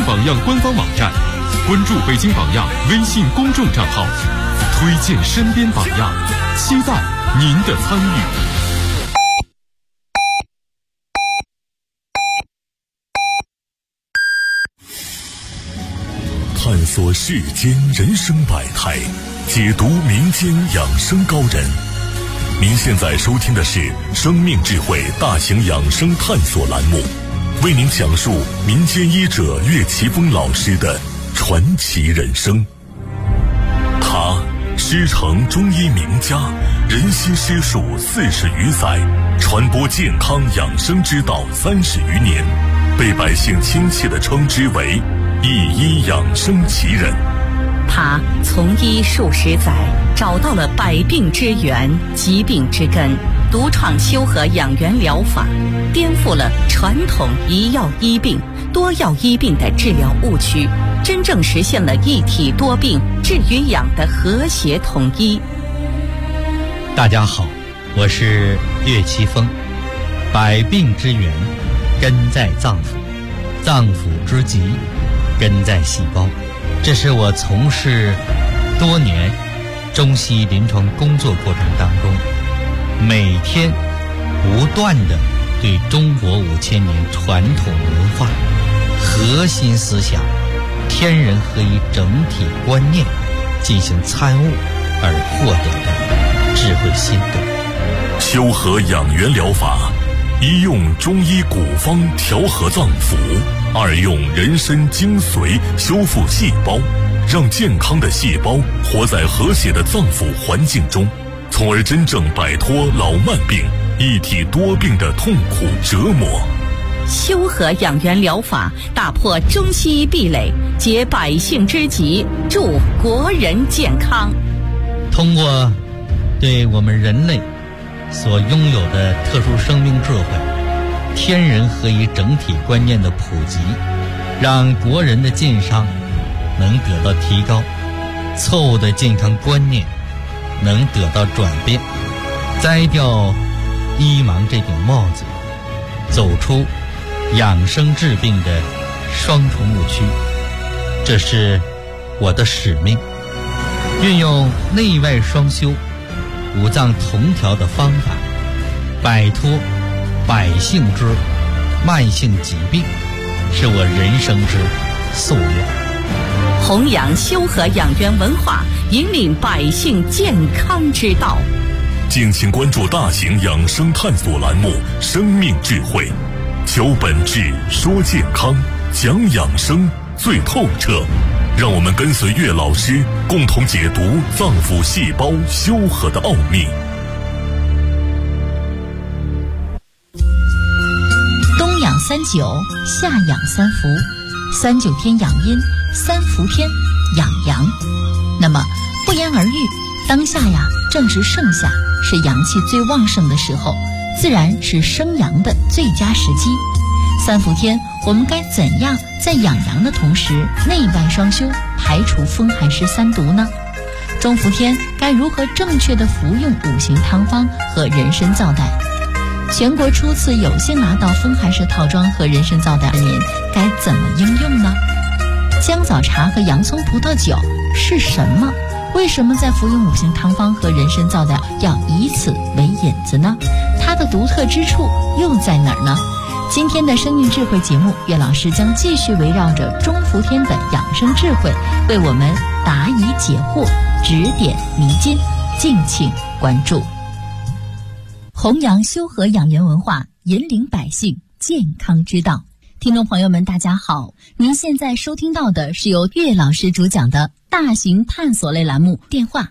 榜样官方网站，关注北京榜样微信公众账号，推荐身边榜样，期待您的参与。 探索世间人生百态，解读民间养生高人。您现在收听的是生命智慧大型养生探索栏目，为您讲述民间医者岳奇峰老师的传奇人生。他师承中医名家，人心师术40余载，传播健康养生之道30余年，被百姓亲切地称之为一医养生奇人。 他从医数十载，找到了百病之源、疾病之根，独创修和养元疗法，颠覆了传统一药医病、多药医病的治疗误区，真正实现了一体多病、治与养的和谐统一。 大家好，我是岳奇峰。百病之源根在脏腑，脏腑之疾根在细胞。这是我从事多年中西医临床工作过程当中，每天不断地对中国5000年传统文化核心思想天人合一整体观念进行参悟而获得的智慧心得。 修和养元疗法，一用中医古方调和脏腑，二用人参精髓修复细胞，让健康的细胞活在和谐的脏腑环境中，从而真正摆脱老慢病、一体多病的痛苦折磨。 修和养元疗法打破中西医壁垒，解百姓之急，助国人健康。 通过对我们人类所拥有的特殊生命智慧、天人合一整体观念的普及，让国人的健康能得到提高，错误的健康观念能得到转变，摘掉医盲这顶帽子，走出养生治病的双重误区。这是我的使命，运用内外双修、五脏同调的方法，摆脱百姓之慢性疾病，是我人生之夙愿。 弘扬修和养元文化，引领百姓健康之道。 敬请关注大型养生探索栏目《生命智慧》，求本质，说健康，讲养生最透彻。让我们跟随岳老师，共同解读脏腑细胞修和的奥秘。 冬养39，夏养3伏，39天养阴，3伏天养阳。那么不言而喻，当下呀正是盛夏，是阳气最旺盛的时候，自然是生阳的最佳时机。3伏天我们该怎样在养阳的同时内外双修，排除风寒湿3毒呢？中伏天该如何正确的服用5行汤方和人参皂苷？全国初次有幸拿到风寒湿套装和人参皂苷的您该怎么应用呢？姜枣茶和洋葱葡萄酒是什么？为什么在服用5行汤方和人参皂苷要以此为引子呢？它的独特之处又在哪儿呢？今天的生命智慧节目，岳老师将继续围绕着中伏天的养生智慧，为我们答疑解惑，指点迷津，敬请关注。弘扬修和养元文化，引领百姓健康之道。听众朋友们大家好，您现在收听到的是由岳老师主讲的大型探索类栏目，电话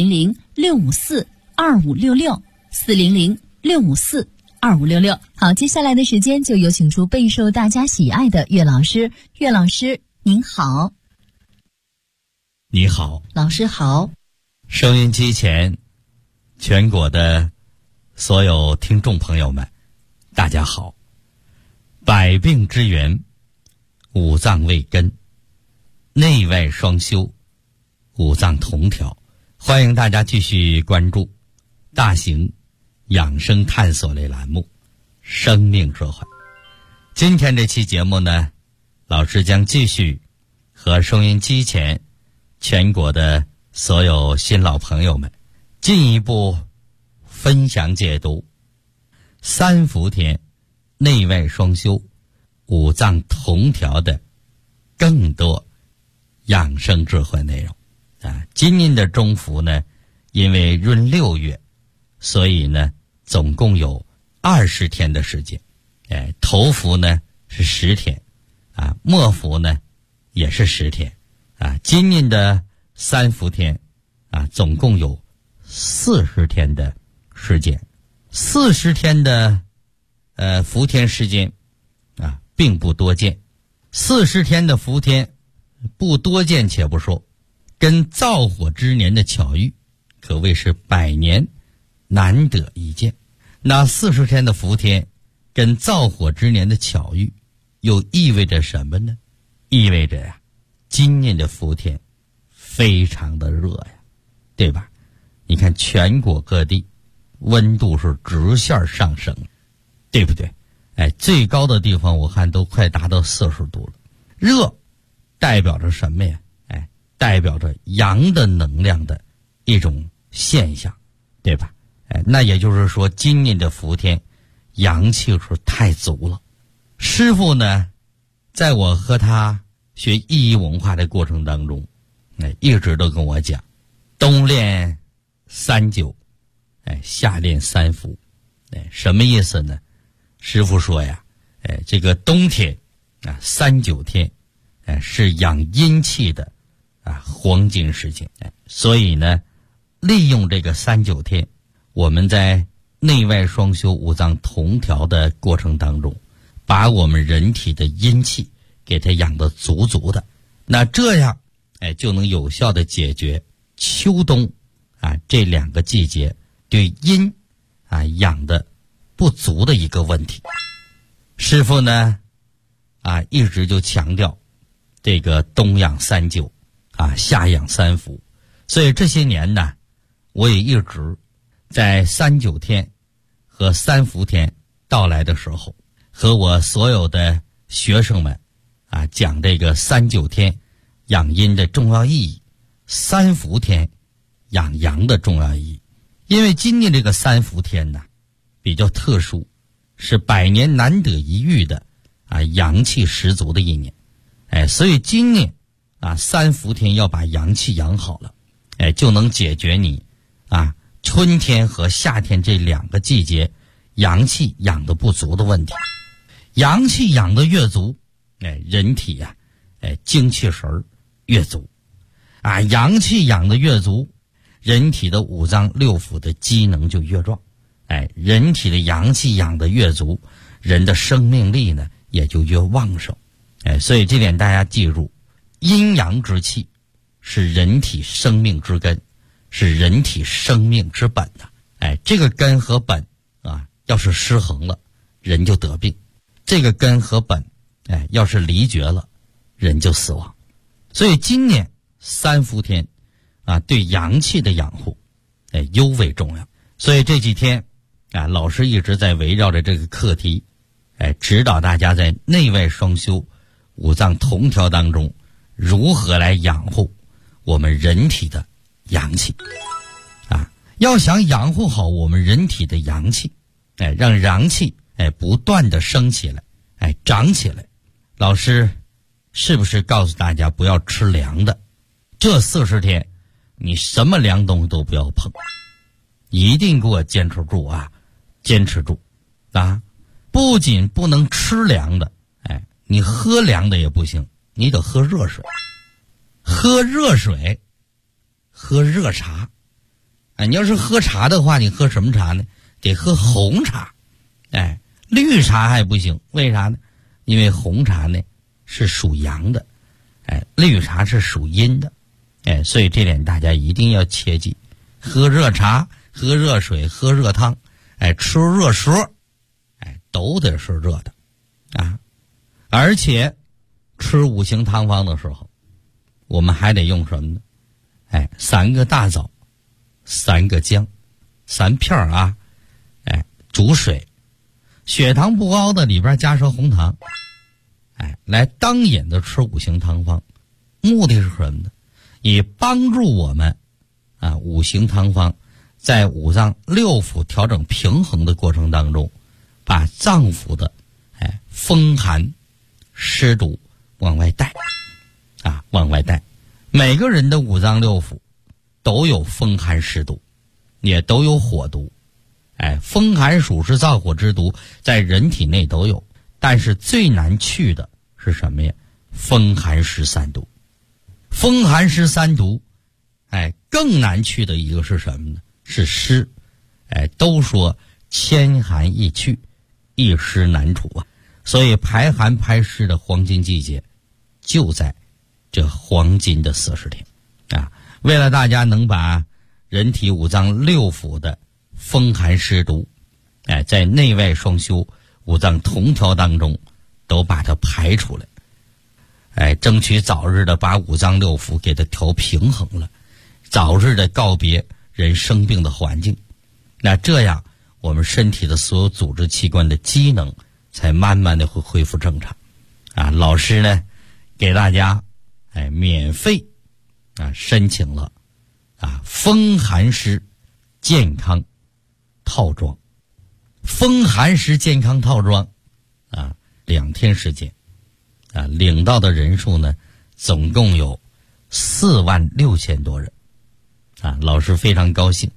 400-654-2566 400-654-2566。好，接下来的时间就有请出备受大家喜爱的岳老师。岳老师您好。 你好， 老师好。 收音机前全国的所有听众朋友们大家好。百病之源，五脏为根，内外双修，五脏同调。欢迎大家继续关注大型养生探索类栏目生命智慧。今天这期节目呢， 老师将继续和收音机前全国的所有新老朋友们进一步分享解读三伏天内外双修五脏同调的更多养生智慧内容啊。今年的中伏呢，因为闰6月，所以呢总共有20天的时间。头伏呢是10天啊，末伏呢也是10天啊。今年的三伏天啊，总共有40天的时间。40天的伏天时间啊，并不多见。40天的伏天不多见且不说，跟灶火之年的巧遇可谓是100年难得一见。那40天的伏天跟灶火之年的巧遇又意味着什么呢？意味着呀，今年的伏天非常的热呀，对吧？你看全国各地温度是直线上升，对不对？最高的地方我看都快达到40度了。热代表着什么呀？代表着阳的能量的一种现象，对吧？那也就是说今年的伏天阳气是太足了。师父呢，在我和他学意义文化的过程当中，一直都跟我讲，冬练39，夏练3伏。什么意思呢？师父说呀，这个冬天啊39天，是养阴气的黄金时间。所以呢，利用这个39天，我们在内外双修五脏同调的过程当中，把我们人体的阴气给它养得足足的，那这样就能有效的解决秋冬这2个季节对阴养的不足的一个问题。师父呢一直就强调这个冬养39夏养3伏。所以这些年呢，我也一直在39天和3伏天到来的时候，和我所有的学生们讲这个39天养阴的重要意义，3伏天养阳的重要意义。因为今年这个3伏天呢比较特殊，是100年难得一遇的阳气十足的一年。所以今年3伏天要把阳气养好了，就能解决你春天和夏天这2个季节阳气养得不足的问题。阳气养得越足，人体精气神越足阳气养得越足，人体的五脏六腑的机能就越壮。人体的阳气养得越足，人的生命力呢也就越旺盛。所以这点大家记住，阴阳之气是人体生命之根，是人体生命之本的。这个根和本要是失衡了，人就得病；这个根和本要是离绝了，人就死亡。所以今年3伏天对阳气的养护尤为重要。所以这几天老师一直在围绕着这个课题指导大家在内外双修五脏同调当中如何来养护我们人体的阳气要想养护好我们人体的阳气，让阳气不断的升起来长起来，老师是不是告诉大家不要吃凉的？这40天你什么凉东西都不要碰，一定给我坚持住坚持住不仅不能吃凉的，你喝凉的也不行，你得喝热水。喝热水，喝热茶。你要是喝茶的话，你喝什么茶呢？得喝红茶。绿茶还不行，为啥呢？因为红茶呢是属阳的，绿茶是属阴的。所以这点大家一定要切记，喝热茶，喝热水，喝热汤，吃热食，都得是热的而且吃五行汤方的时候，我们还得用什么呢？3个大枣，3个姜，3片煮水，血糖不高的里边加上红糖来当引子吃五行汤方，目的是什么呢？以帮助我们五行汤方在五脏六腑调整平衡的过程当中，把脏腑的风寒湿毒往外带往外带。每个人的五脏六腑都有风寒湿毒，也都有火毒。风寒暑是燥火之毒，在人体内都有，但是最难去的是什么呀？风寒湿三毒。风寒湿三毒更难去的一个是什么呢？是湿。都说千寒易去，一湿难除啊。所以排寒排湿的黄金季节就在这黄金的40天为了大家能把人体五脏六腑的风寒湿毒在内外双修五脏同调当中都把它排出来，争取早日的把五脏六腑给它调平衡了，早日的告别人生病的环境。那这样我们身体的所有组织器官的机能才慢慢的会恢复正常老师呢给大家免费申请了风寒湿健康套装。风寒湿健康套装2天时间领到的人数呢总共有46000多人老师非常高兴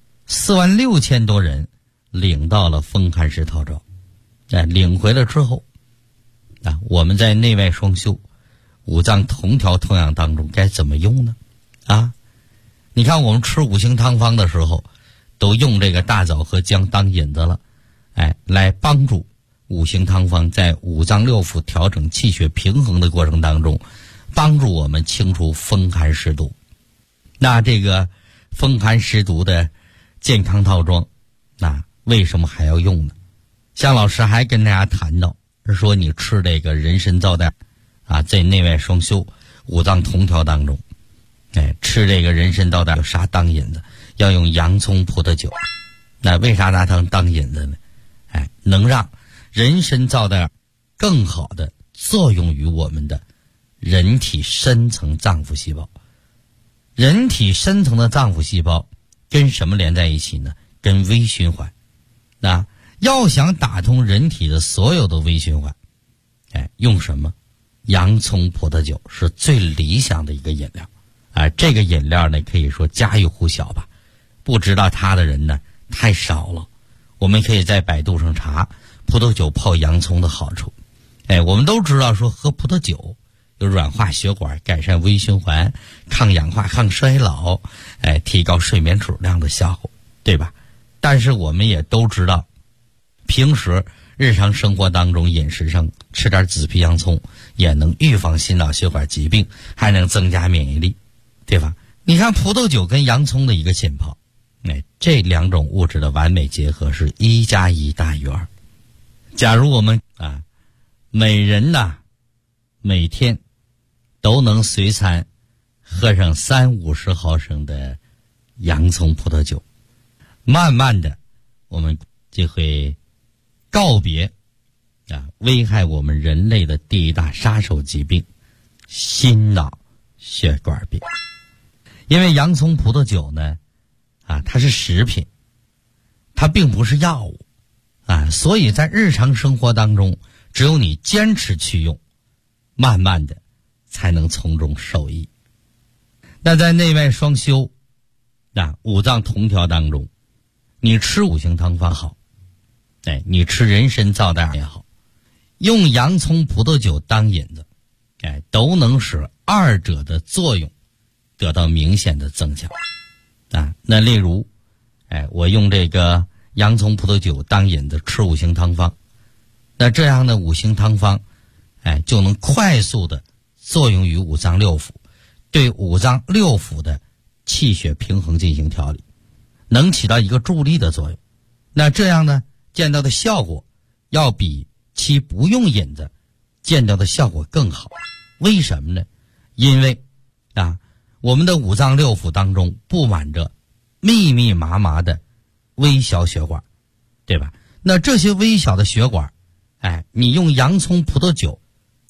，46000多人领到了风寒湿套装。领回来之后我们在内外双修五脏同调同养当中该怎么用呢？你看我们吃五行汤方的时候都用这个大枣和姜当引子了，来帮助五行汤方在五脏六腑调整气血平衡的过程当中，帮助我们清除风寒湿毒。那这个风寒湿毒的健康套装为什么还要用呢？向老师还跟大家谈到说，你吃这个人参皂带在内外双修五脏同调当中吃这个人参皂带有啥当引子？要用洋葱葡萄酒。那为啥拿它当引子呢？能让人参皂带更好的作用于我们的人体深层脏腑细胞。人体深层的脏腑细胞跟什么连在一起呢？跟微循环。要想打通人体的所有的微循环用什么？洋葱葡萄酒是最理想的一个饮料这个饮料呢可以说家喻户晓吧，不知道它的人呢太少了。我们可以在百度上查葡萄酒泡洋葱的好处。我们都知道说喝葡萄酒有软化血管、改善微循环、抗氧化、抗衰老提高睡眠质量的效果，对吧？但是我们也都知道，平时日常生活当中饮食上吃点紫皮洋葱也能预防心脑血管疾病，还能增加免疫力，对吧？你看葡萄酒跟洋葱的一个浸泡这两种物质的完美结合是1+1大于2。假如我们每人每天都能随餐喝上30-50毫升的洋葱葡萄酒，慢慢的我们就会告别危害我们人类的第一大杀手疾病——心脑血管病。因为洋葱葡萄酒呢它是食品，它并不是药物所以在日常生活当中，只有你坚持去用，慢慢的才能从中受益。那在内外双修五脏同调当中，你吃五行汤方好你吃人参皂带也好，用洋葱葡萄酒当引子都能使二者的作用得到明显的增强那例如我用这个洋葱葡萄酒当引子吃五行汤方，那这样的五行汤方就能快速的作用于五脏六腑，对五脏六腑的气血平衡进行调理，能起到一个助力的作用。那这样呢见到的效果要比其不用引子见到的效果更好。为什么呢？因为我们的五脏六腑当中布满着密密麻麻的微小血管，对吧？那这些微小的血管你用洋葱葡萄酒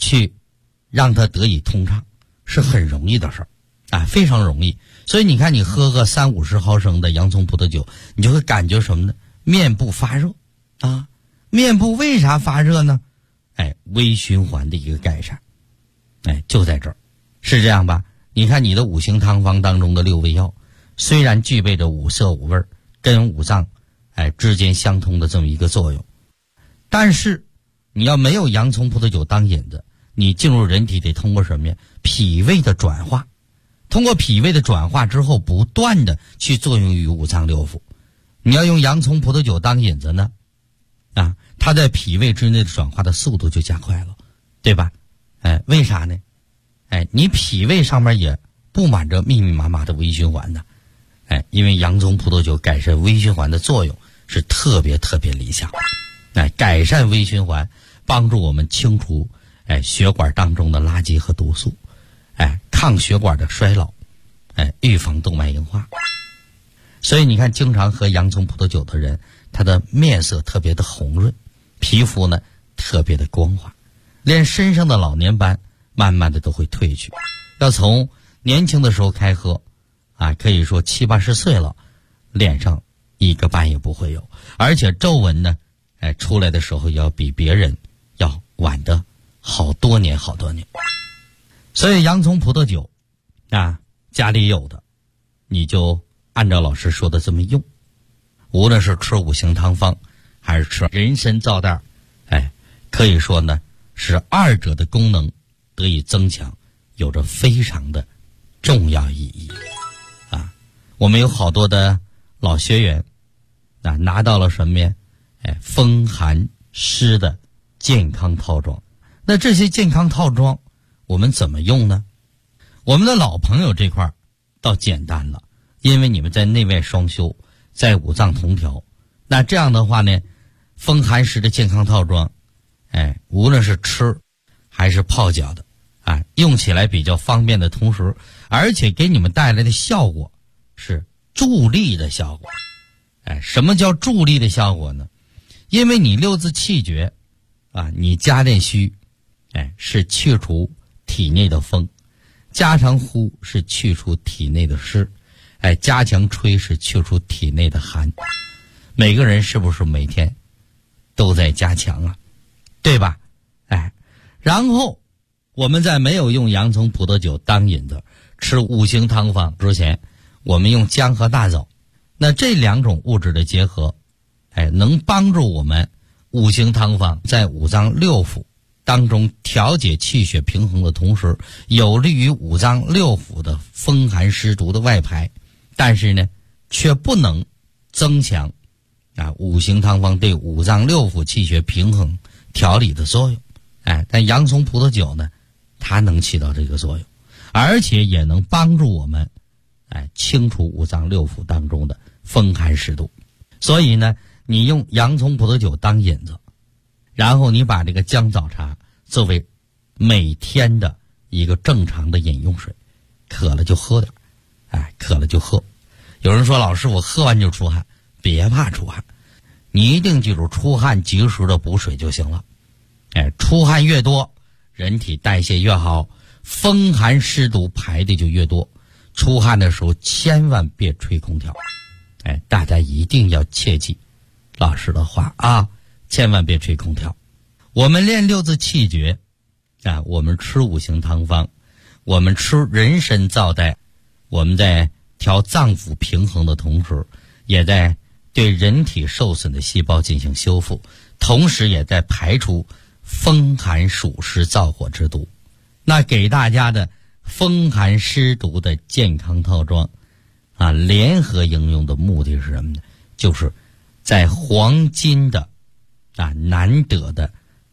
去让它得以通畅，是很容易的事儿啊，非常容易。所以你看，你喝个30-50毫升的洋葱葡萄酒，你就会感觉什么呢？面部发热啊！面部为啥发热呢？微循环的一个改善，就在这儿，是这样吧？你看你的五行汤方当中的6味药，虽然具备着五色五味跟五脏之间相通的这么一个作用，但是你要没有洋葱葡萄酒当引子，你进入人体得通过什么呀？脾胃的转化，通过脾胃的转化之后，不断的去作用于五脏六腑。你要用洋葱葡萄酒当引子呢，它在脾胃之内的转化的速度就加快了，对吧？为啥呢？你脾胃上面也布满着密密麻麻的微循环呢。因为洋葱葡萄酒改善微循环的作用是特别特别理想。改善微循环，帮助我们清除血管当中的垃圾和毒素，抗血管的衰老，预防动脉硬化。所以你看，经常喝洋葱葡萄酒的人，他的面色特别的红润，皮肤呢特别的光滑，连身上的老年斑慢慢的都会褪去。要从年轻的时候开喝可以说70-80岁了，脸上一个斑也不会有，而且皱纹呢出来的时候要比别人要晚的好多年。所以洋葱葡萄酒家里有的你就按照老师说的这么用，无论是吃五行汤方还是吃人参皂袋，可以说呢是二者的功能得以增强，有着非常的重要意义。我们有好多的老学员拿到了什么呀？风寒湿的健康套装。那这些健康套装我们怎么用呢？我们的老朋友这块倒简单了，因为你们在内外双修，在五脏同调。那这样的话呢，风寒湿的健康套装无论是吃还是泡脚的用起来比较方便的同时，而且给你们带来的效果是助力的效果。什么叫助力的效果呢？因为你六字气诀你加练虚是去除体内的风，加强呼是去除体内的湿，加强吹是去除体内的寒。每个人是不是每天都在加强对吧？然后我们在没有用洋葱葡萄酒当引子，吃五行汤方之前，我们用姜和大枣。那这两种物质的结合能帮助我们五行汤方在五脏六腑当中调节气血平衡的同时，有利于五脏六腑的风寒湿毒的外排，但是呢却不能增强五行汤方对五脏六腑气血平衡调理的作用。但洋葱葡萄酒呢，它能起到这个作用，而且也能帮助我们清除五脏六腑当中的风寒湿毒。所以呢，你用洋葱葡萄酒当引子，然后你把这个姜枣茶作为每天的一个正常的饮用水，渴了就喝点渴了就喝。有人说，老师我喝完就出汗，别怕出汗，你一定记住，出汗及时的补水就行了。出汗越多，人体代谢越好，风寒湿毒排的就越多。出汗的时候千万别吹空调，大家一定要切记老师的话千万别吹空调。我们练六字气诀我们吃五行汤方，我们吃人参皂袋，我们在调脏腑平衡的同时，也在对人体受损的细胞进行修复，同时也在排除风寒暑湿燥火之毒。那给大家的风寒湿毒的健康套装联合应用的目的是什么呢？就是在黄金的难得的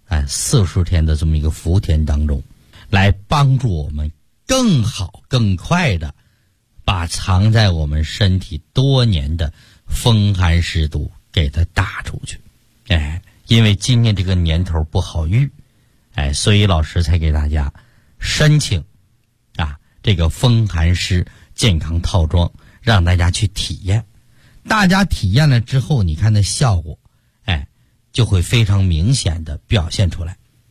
40天的这么一个伏天当中，来帮助我们更好更快的把藏在我们身体多年的风寒湿毒给它打出去。因为今年这个年头不好遇所以老师才给大家申请这个风寒湿健康套装，让大家去体验。大家体验了之后，你看那效果就会非常明显的表现出来。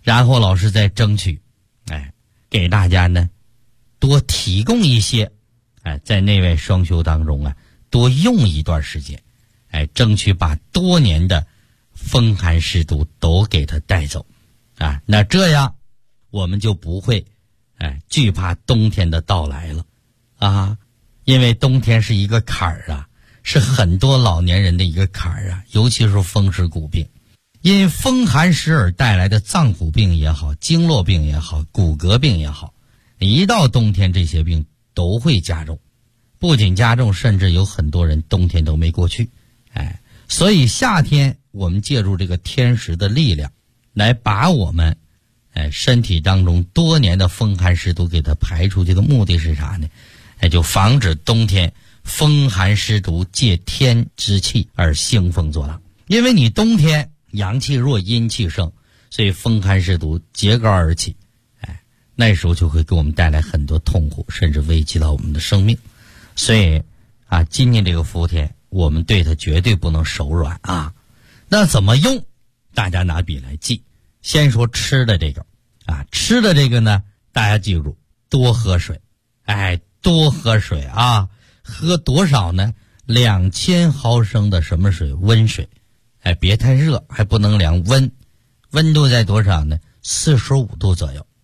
然后老师再争取给大家呢多提供一些在内外双修当中多用一段时间，争取把多年的风寒湿毒都给它带走那这样我们就不会惧怕冬天的到来了因为冬天是一个坎儿是很多老年人的一个坎儿尤其是风湿骨病，因风寒湿而带来的脏腑病也好，经络病也好，骨骼病也好，一到冬天这些病都会加重，不仅加重，甚至有很多人冬天都没过去所以夏天我们借助这个天时的力量来把我们身体当中多年的风寒湿毒给它排出去的目的是啥呢？就防止冬天风寒湿毒借天之气而兴风作浪。因为你冬天阳气弱，阴气盛，所以风寒湿毒揭竿而起那时候就会给我们带来很多痛苦，甚至危及到我们的生命。所以今年这个伏天我们对它绝对不能手软那怎么用？大家拿笔来记。先说吃的这个吃的这个呢，大家记住多喝水多喝水喝多少呢？2000毫升的什么水？温水别太热，还不能凉温，温度在多少呢？45度左右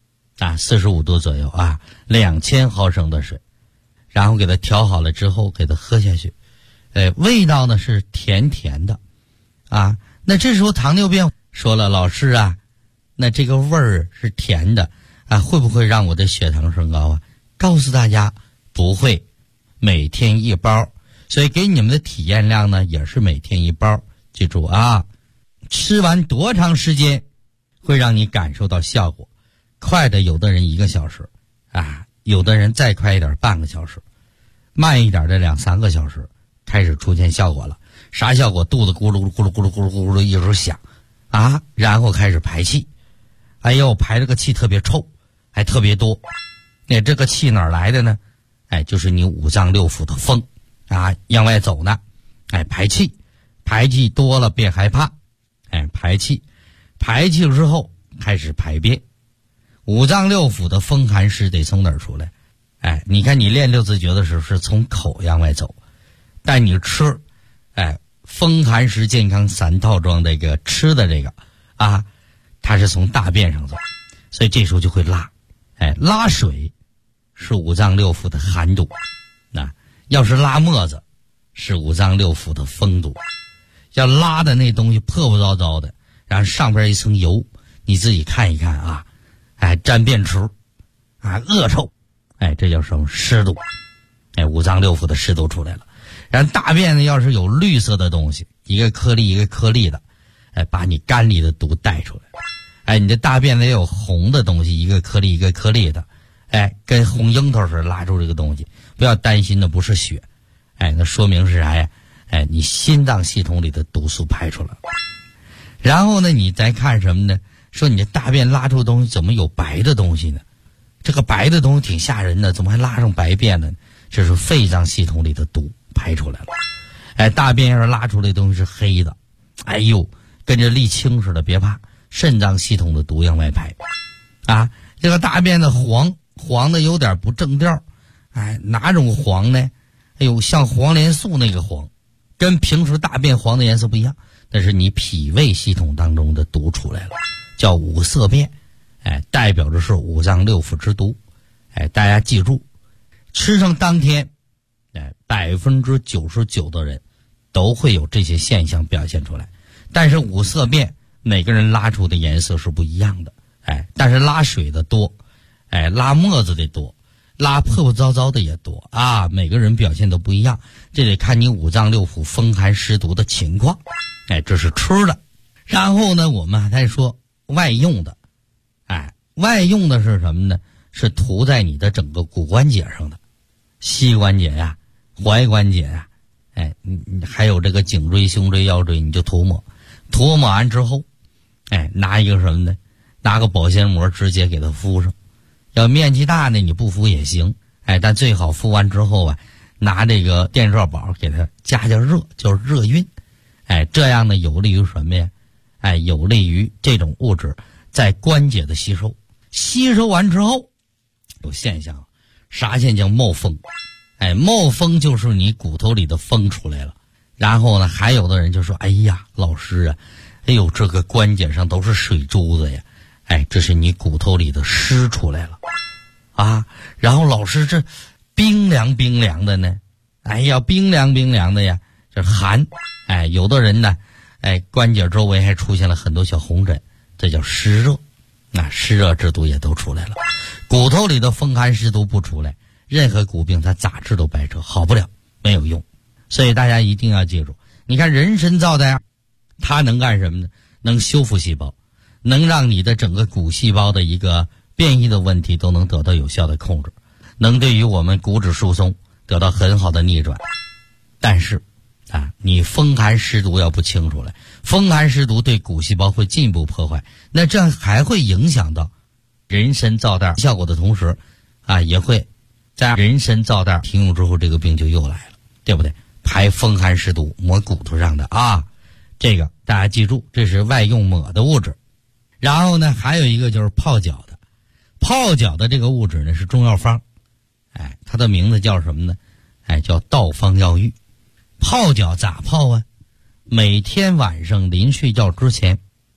45度左右2000毫升的水，然后给它调好了之后给它喝下去味道呢是甜甜的那这时候糖尿病说了，老师那这个味儿是甜的会不会让我的血糖升高告诉大家不会，每天1包，所以给你们的体验量呢也是每天1包。记住吃完多长时间会让你感受到效果？快的有的人1个小时有的人再快一点半个小时，慢一点的2-3个小时开始出现效果了。啥效果？肚子咕噜咕噜咕噜咕噜咕噜一直响然后开始排气，排这个气特别臭，还特别多。这个气哪儿来的呢？就是你五脏六腑的风往外走呢排气，排气多了别害怕排气之后开始排便。五脏六腑的风寒湿得从哪儿出来？你看你练六字诀的时候是从口往外走，但你吃风寒湿健康3套装这个吃的这个它是从大便上走，所以这时候就会拉拉水是五脏六腑的寒毒要是拉沫子是五脏六腑的风毒。要拉的那东西破破糟糟的，然后上边一层油，你自己看一看沾便池恶臭这叫什么？湿毒五脏六腑的湿毒出来了。然后大便呢要是有绿色的东西，一个颗粒一个颗粒的把你肝里的毒带出来。你的大便呢也有红的东西，一个颗粒一个颗粒的跟红樱桃似的拉出这个东西。不要担心的不是血那说明是啥呀？你心脏系统里的毒素排出来了。然后呢你再看什么呢？说你的大便拉出东西怎么有白的东西呢？这个白的东西挺吓人的，怎么还拉上白便呢？这是肺脏系统里的毒排出来了。大便要是拉出来的东西是黑的，跟着沥青似的，别怕，肾脏系统的毒往外排这个大便的黄的有点不正调哪种黄呢？像黄连素那个黄，跟平时大便黄的颜色不一样，但是你脾胃系统当中的毒出来了，叫五色便代表着是五脏六腑之毒大家记住，吃上当天99%的人都会有这些现象表现出来。但是五色便每个人拉出的颜色是不一样的但是拉水的多拉沫子的多，拉破破糟糟的也多每个人表现都不一样，这得看你五脏六腑风寒湿毒的情况这是吃的。然后呢我们还说外用的外用的是什么呢？是涂在你的整个骨关节上的，膝关节踝关节还有这个颈椎胸椎腰椎，你就涂抹完之后拿一个什么呢？拿个保鲜膜直接给它敷上。要面积大呢你不敷也行但最好敷完之后拿这个电热宝给它加热，就是热晕这样呢有利于什么呀？有利于这种物质在关节的吸收，吸收完之后有现象，啥现象？冒风。冒风就是你骨头里的风出来了。然后呢，还有的人就说，哎呀，老师啊，哎呦，这个关节上都是水珠子呀，这是你骨头里的湿出来了啊。然后老师，这冰凉冰凉的呢，哎呀，冰凉冰凉的呀，这寒。有的人呢，关节周围还出现了很多小红疹，这叫湿热。湿热之毒也都出来了。骨头里的风寒湿毒不出来，任何骨病它咋治都白治，好不了，没有用。所以大家一定要记住，你看人参皂苷，它能干什么呢？能修复细胞，能让你的整个骨细胞的一个变异的问题都能得到有效的控制，能对于我们骨质疏松得到很好的逆转。但是你风寒湿毒要不清楚了，风寒湿毒对骨细胞会进一步破坏，那这样还会影响到人参皂苷效果的同时也会在人参皂苷停用之后，这个病就又来了，对不对？排风寒湿毒抹骨头上的这个大家记住，这是外用抹的物质。然后呢，还有一个就是泡脚的，泡脚的这个物质呢是中药方，它的名字叫什么呢？叫道方药浴。泡脚咋泡啊？每天晚上临睡觉之前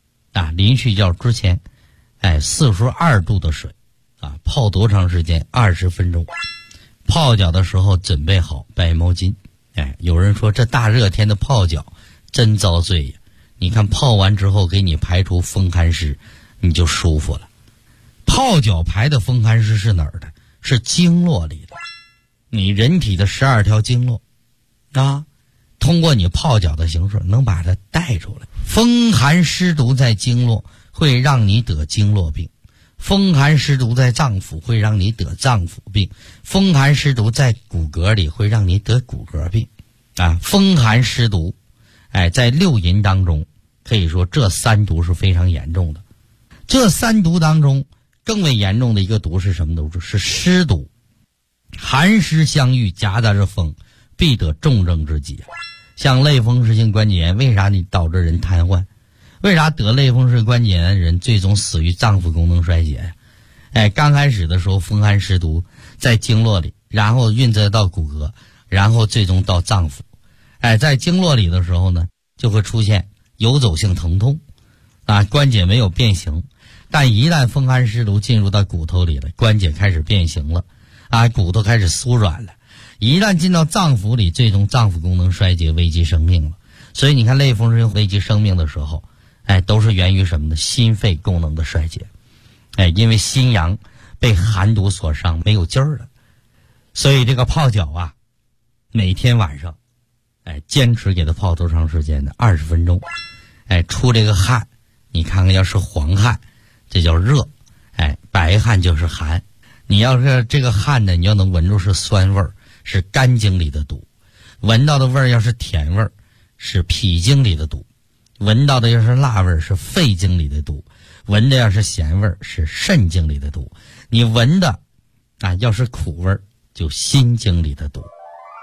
42度的水泡多长时间？20分钟。泡脚的时候准备好白毛巾。有人说这大热天的泡脚真遭罪呀。你看泡完之后给你排除风寒湿，你就舒服了。泡脚排的风寒湿是哪儿的？是经络里的。你人体的12条经络通过你泡脚的形式能把它带出来。风寒湿毒在经络会让你得经络病，风寒湿毒在脏腑会让你得脏腑病，风寒湿毒在骨骼里会让你得骨骼病风寒湿毒在六淫当中，可以说这三毒是非常严重的。这三毒当中更为严重的一个毒是什么毒？是湿毒。寒湿相遇，夹杂着风，必得重症之疾。像类风湿性关节炎，为啥你导致人瘫痪？为啥得类风湿关节炎的人最终死于脏腑功能衰竭刚开始的时候风寒湿毒在经络里，然后运载到骨骼，然后最终到脏腑在经络里的时候呢，就会出现游走性疼痛关节没有变形。但一旦风寒湿毒进入到骨头里了，关节开始变形了骨头开始酥软了，一旦进到脏腑里，最终脏腑功能衰竭，危及生命了。所以你看类风湿性危及生命的时候都是源于什么呢？心肺功能的衰竭因为心阳被寒毒所伤，没有劲儿了。所以这个泡脚每天晚上坚持给它泡多长时间呢？20分钟出这个汗，你看看要是黄汗这叫热白汗就是寒。你要是这个汗呢，你要能闻出是酸味儿，是肝经里的毒；闻到的味儿要是甜味儿，是脾经里的毒；闻到的要是辣味儿，是肺经里的毒；闻的要是咸味儿，是肾经里的毒；你闻的要是苦味儿，就心经里的毒。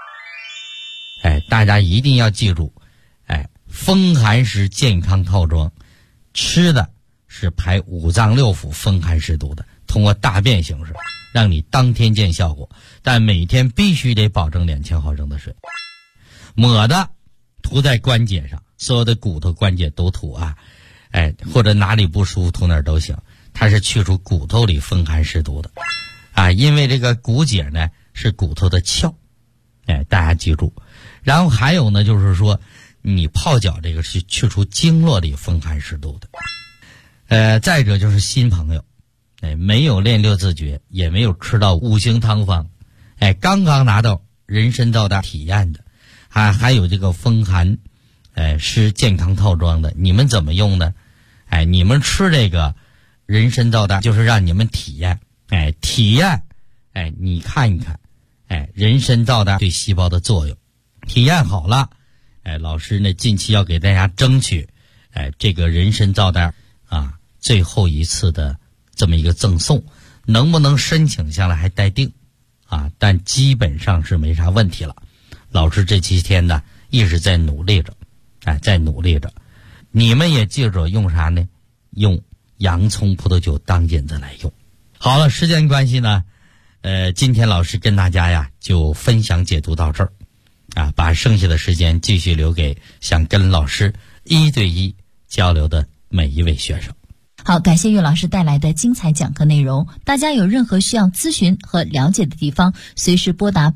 大家一定要记住风寒湿健康套装吃的是排五脏六腑风寒湿毒的，通过大便形式让你当天见效果，但每天必须得保证2000毫升的水。抹的涂在关节上，所有的骨头关节都涂或者哪里不舒服涂哪儿都行，它是去除骨头里风寒湿毒的因为这个骨节呢是骨头的鞘大家记住。然后还有呢，就是说你泡脚这个是去除经络里风寒湿毒的再者就是新朋友没有练六字诀，也没有吃到五行汤方刚刚拿到人参皂苷体验的还有这个风寒湿健康套装的，你们怎么用呢？你们吃这个人参皂苷就是让你们体验你看一看人参皂苷对细胞的作用。体验好了老师呢近期要给大家争取这个人参皂苷最后一次的这么一个赠送，能不能申请下来还待定但基本上是没啥问题了。老师这7天呢一直在努力着你们也记着用啥呢？用洋葱葡萄酒当引子来用。好了，时间关系呢，今天老师跟大家呀就分享解读到这儿，把剩下的时间继续留给想跟老师1对1交流的每一位学生。 好，感谢岳老师带来的精彩讲课内容。大家有任何需要咨询和了解的地方，随时拨打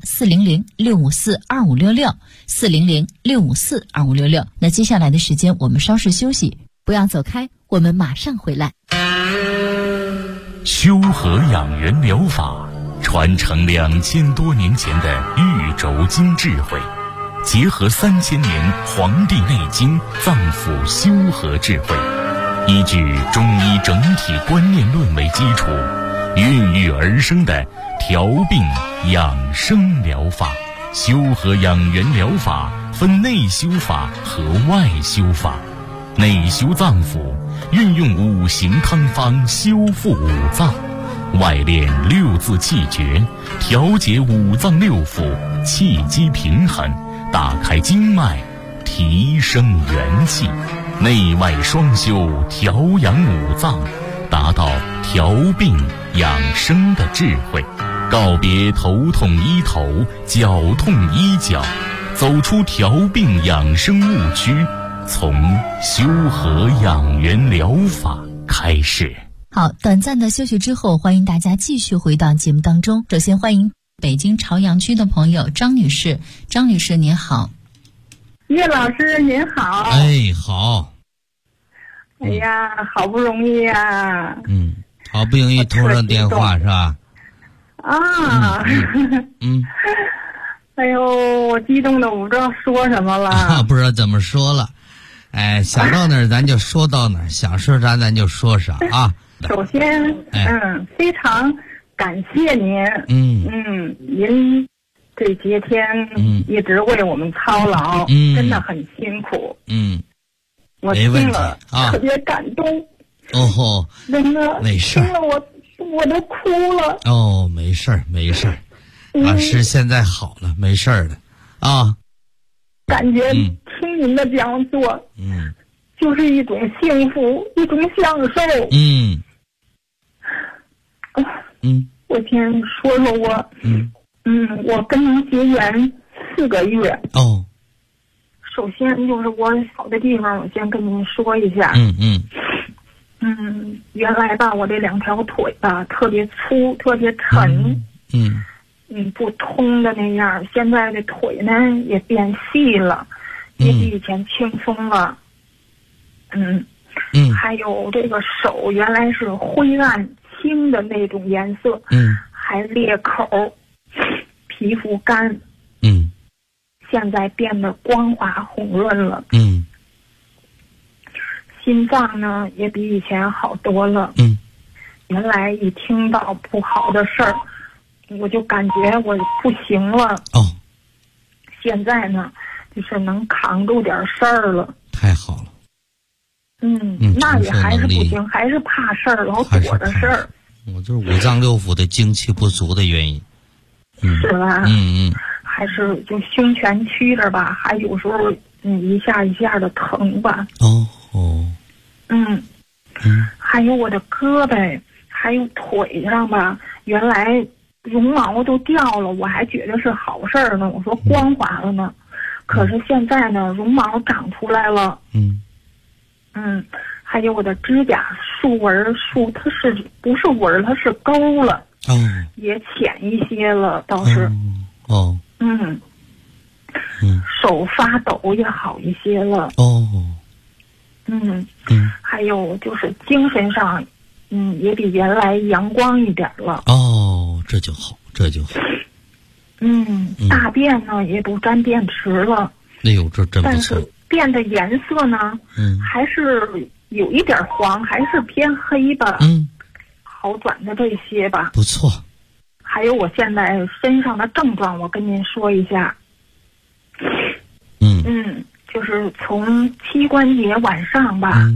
400-654-2566，400-654-2566。那接下来的时间我们稍事休息，不要走开，我们马上回来。 修和养元疗法传承2000多年前的玉轴经智慧，结合3000年《黄帝内经》脏腑修和智慧，依据中医整体观念论为基础，孕育而生的调病养生疗法。修和养元疗法分内修法和外修法。内修脏腑，运用5行汤方修复五脏；外练6字气诀，调节五脏六腑，气机平衡，打开经脉，提升元气。内外双修，调养五脏，达到调病养生的智慧。告别头痛医头，脚痛医脚，走出调病养生误区，从修和养元疗法开始。 好，短暂的休息之后，欢迎大家继续回到节目当中。首先欢迎北京朝阳区的朋友张女士。张女士您好。 岳老师您好。 哎，好。 哎呀，好不容易呀。 好不容易通上电话是吧？ 哎呦，我激动的我不知道说什么了。 不知道怎么说了。哎，想到哪儿咱就说到哪儿，想说啥咱就说啥啊。 首先，非常感谢您。您这些天一直为我们操劳，真的很辛苦。我听了特别感动。 哦吼， 真的， 没事， 听了我都哭了。 哦，没事儿，没事儿，老师现在好了，没事儿了啊。 感觉听您的讲座，就是一种幸福，一种享受。我先说说我，我跟您结缘4个月。哦。首先就是我好的地方，我先跟您说一下。原来吧，我这2条腿吧特别粗，特别沉。不通的那样。现在这腿呢也变细了，也比以前轻松了。还有这个手原来是灰暗青的那种颜色，还裂口，皮肤干，现在变得光滑红润了。心脏呢也比以前好多了。原来一听到不好的事儿，我就感觉我不行了。现在呢就是能扛住点事儿了。 太好了。 那也还是不行，还是怕事儿，老躲着事儿。 我就是5脏6腑的精气不足的原因。 是吧？还是就胸前区这吧，还有时候一下一下的疼吧。还有我的胳膊还有腿上吧，原来绒毛都掉了，我还觉得是好事儿呢，我说光滑了呢。可是现在呢，绒毛长出来了。还有我的指甲竖纹它是不是纹，它是沟了。也浅一些了，倒是。手发抖也好一些了。还有就是精神上，也比原来阳光一点了。这就好，这就好。大便呢也不沾便池了。哎呦，这真不错。但是便的颜色呢，还是有一点黄，还是偏黑吧。好转的这些吧。 不错。 还有我现在身上的症状，我跟您说一下。就是从膝关节往上吧，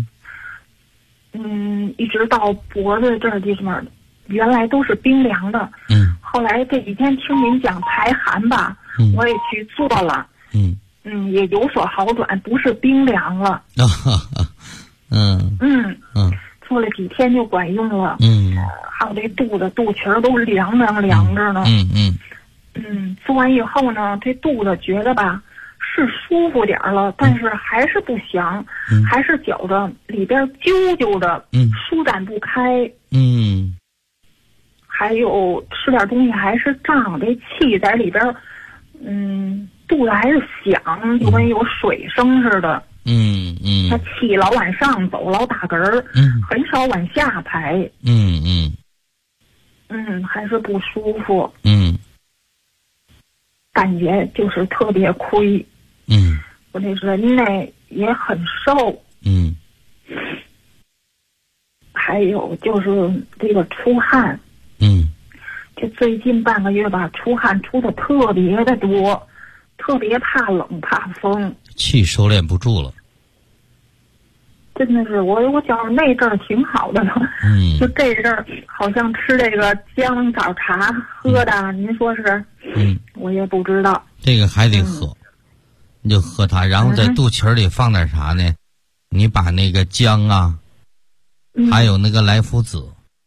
一直到脖子这儿地方，原来都是冰凉的。后来这几天听您讲排寒吧，我也去做了。也有所好转，不是冰凉了。 做了几天就管用了。还有这肚脐都凉着呢。做完以后呢，这肚子觉得吧是舒服点了，但是还是不响，还是觉着里边揪揪的，舒展不开。还有吃点东西还是胀，这气在里边，肚子还是响，就跟有水声似的。他气老往上走，老打嗝儿，很少往下排。还是不舒服。感觉就是特别亏。我这人呢也很瘦。还有就是这个出汗。这最近半个月吧，出汗出的特别的多，特别怕冷怕风， 气收敛不住了。 真的是我觉着那阵儿挺好的呢。就这阵儿好像吃这个姜枣茶喝的，您说是？我也不知道。 这个还得喝，你就喝它，然后在肚脐里放点啥呢？你把那个姜啊，还有那个莱菔子，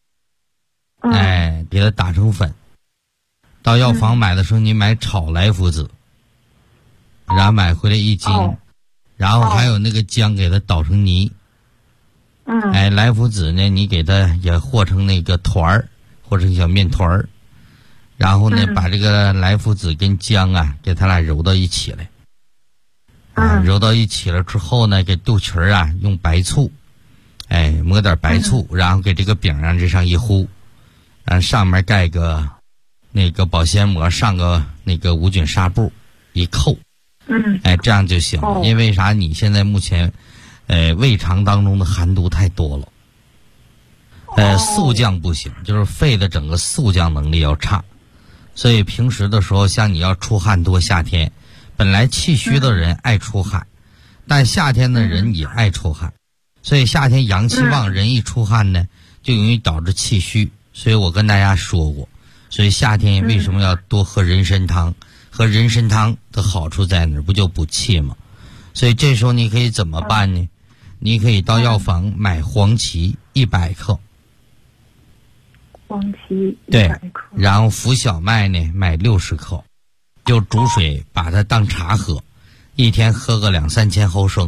给它打成粉。到药房买的时候，你买炒莱菔子，然后买回来1斤，然后还有那个姜给它捣成泥。莱菔子呢，你给它也和成那个团儿，或者小面团儿，然后呢，把这个莱菔子跟姜啊，给它俩揉到一起来。揉到一起了之后呢，给肚脐啊用白醋，抹点白醋，然后给这个饼让这上一糊，上面盖个那个保鲜膜，上个那个无菌纱布一扣，这样就行。因为啥？你现在目前胃肠当中的寒毒太多了。速降不行，就是肺的整个速降能力要差，所以平时的时候，像你要出汗多，夏天本来气虚的人爱出汗，但夏天的人也爱出汗，所以夏天阳气旺，人一出汗呢，就容易导致气虚。所以我跟大家说过，所以夏天为什么要多喝人参汤？喝人参汤的好处在哪儿？不就补气吗？所以这时候你可以怎么办呢？你可以到药房买黄芪100克。 黄芪100克。 对，然后浮小麦呢买60克，就煮水把它当茶喝，一天喝个2-3千毫升。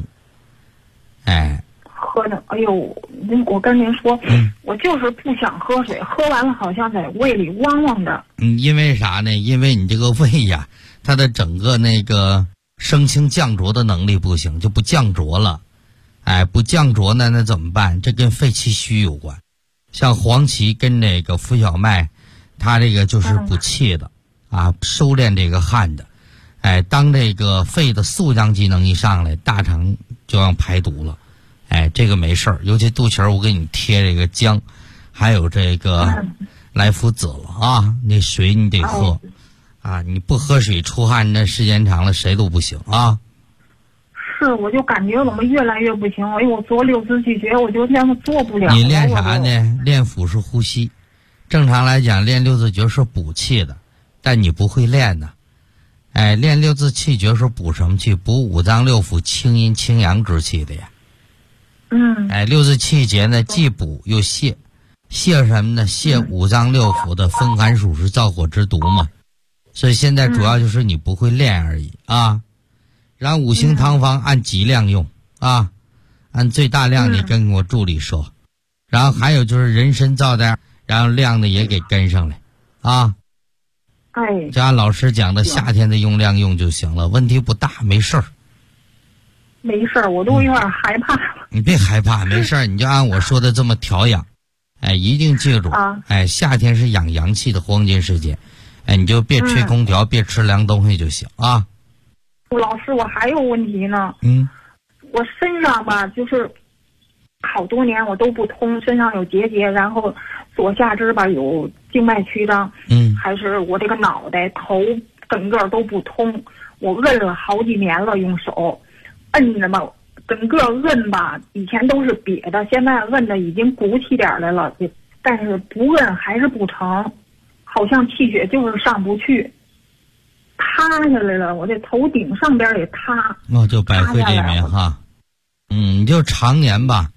喝的，哎呦，我跟您说，我就是不想喝水，喝完了好像在胃里汪汪的。 因为啥呢？因为你这个胃呀，它的整个那个升清降浊的能力不行，就不降浊了。不降浊呢，那怎么办？这跟肺气虚有关。像黄芪跟那个浮小麦，它这个就是补气的，收敛这个汗的。当这个肺的速降机能一上来，大肠就要排毒了。这个没事儿，尤其肚脐我给你贴这个姜，还有这个莱菔子了啊。那水你得喝，你不喝水出汗，那时间长了谁都不行啊。 是，我就感觉怎么越来越不行。我做6字气诀，我就这样做不了。 你练啥呢？练腹式呼吸。正常来讲，练6字诀是补气的，但你不会练的。练6字气诀是补什么气？补5脏6腑清阴清阳之气的呀。6字气节呢，既补又泻。泻什么呢？泻5脏6腑的风寒暑湿燥火之毒嘛。所以现在主要就是你不会练而已啊。然后5行汤方按剂量用啊，按最大量你跟我助理说。然后还有就是人参皂点，然后量的也给跟上来啊。就按老师讲的，夏天的用量用就行了，问题不大，没事儿。 没事儿，我都有点害怕了。 你别害怕，没事儿，你就按我说的这么调养。一定记住夏天是养阳气的黄金时间。你就别吹空调，别吃凉东西就行啊。 老师，我还有问题呢。我身上吧，就是好多年我都不通，身上有结节，然后左下肢吧有静脉曲张，还是我这个脑袋头整个都不通。我摁了好几年了，用手摁着吧，整个摁吧，以前都是瘪的，现在摁的已经鼓起点来了，但是不摁还是不成，好像气血就是上不去，塌下来了，我这头顶上边也塌。 就百会这边哈。你就常年吧，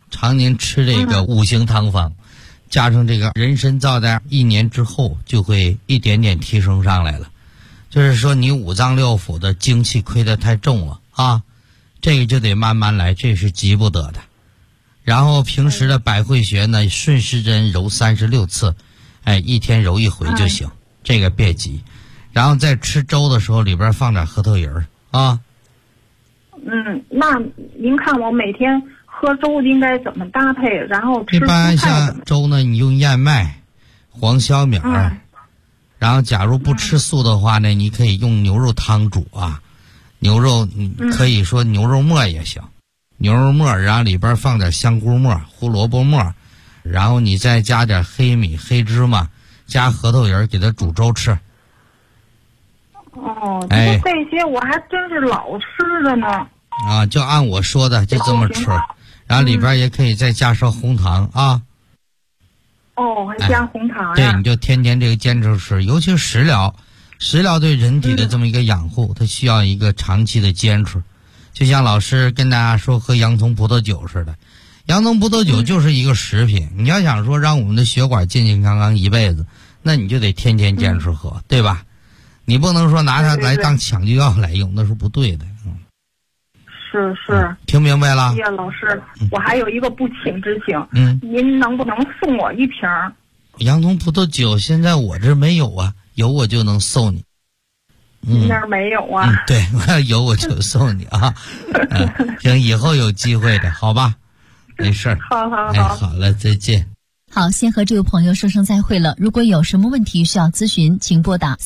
常年吃这个五行汤方，加上这个人参皂苷，1年之后就会一点点提升上来了。就是说你五脏六腑的精气亏得太重了啊，这个就得慢慢来，这是急不得的。然后平时的百会穴呢，顺时针揉36次，一天揉1回就行，这个别急。然后在吃粥的时候里边放点核桃仁儿啊。 那您看我每天喝粥应该怎么搭配？然后吃一般像粥呢，你用燕麦、黄小米儿，然后假如不吃素的话呢，你可以用牛肉汤煮啊。牛肉可以说牛肉末也行，牛肉末，然后里边放点香菇末、胡萝卜末，然后你再加点黑米、黑芝麻，加核桃仁给它煮粥吃。 这些我还真是老吃的呢。 就按我说的就这么吃，然后里边也可以再加上红糖啊。 还加红糖呀？ 对，你就天天这个坚持吃，尤其是食疗对人体的这么一个养护，它需要一个长期的坚持。就像老师跟大家说喝洋葱葡萄酒似的，洋葱葡萄酒就是一个食品，你要想说让我们的血管健健康康一辈子，那你就得天天坚持喝，对吧？你不能说拿它来当抢救药来用，那是不对的。 是， 听明白了？ 老师，我还有一个不请之请，您能不能送我1瓶洋葱葡萄酒？现在我这没有啊，有我就能送你。 您那儿没有啊？ 对，我要有我就送你啊。行，以后有机会的，好吧？没事儿。 好。 好了，再见。 好，先和这位朋友说声再会了。如果有什么问题需要咨询，请拨打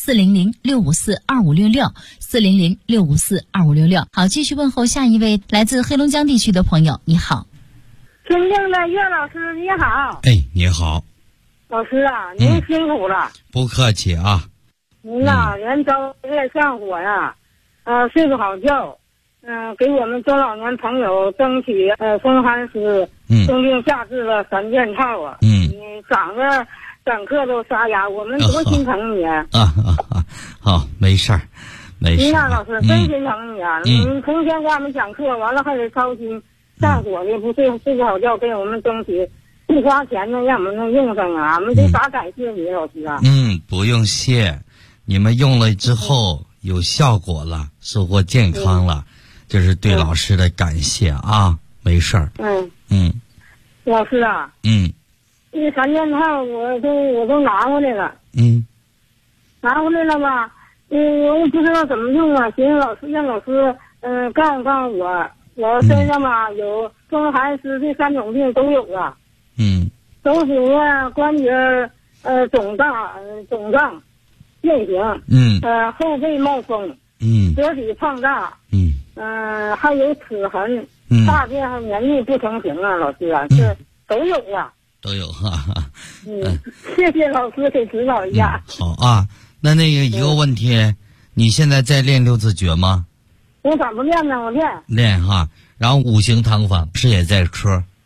400-654-2566，400-654-2566。好，继续问候下一位来自黑龙江地区的朋友。你好， 尊敬的岳老师，你好。 你好， 老师啊，您辛苦了。 不客气啊。 您呐，人早夜上火呀，睡不好觉，给我们中老年朋友争取风寒湿、冬病夏治的3件套啊。你长得整个都沙哑，我们多心疼你啊！ 好，没事儿。 您呐，老师真心疼你啊！你成天给俺们讲课，完了还得操心，上火的不睡不好觉，给我们争取不花钱呢，让我们能用上啊！俺们得咋感谢你，老师啊？ 不用谢。你们用了之后有效果了，收获健康了，这是对老师的感谢啊！没事儿。 老师啊。这3件套我都拿回来了。拿回来了吧？我不知道怎么用啊，寻思让老师告诉我身上吧有风寒湿这3种病都有啊。手指啊关节肿胀变形，后背冒风，舌体胖大，还有齿痕，大便还黏腻不成形啊，老师啊，这都有啊。 都有哈。 谢谢老师给指导一下。 好啊，那个一个问题，你现在在练6字诀吗？ 我咋不练呢？我练哈，然后五行汤方是也在吃。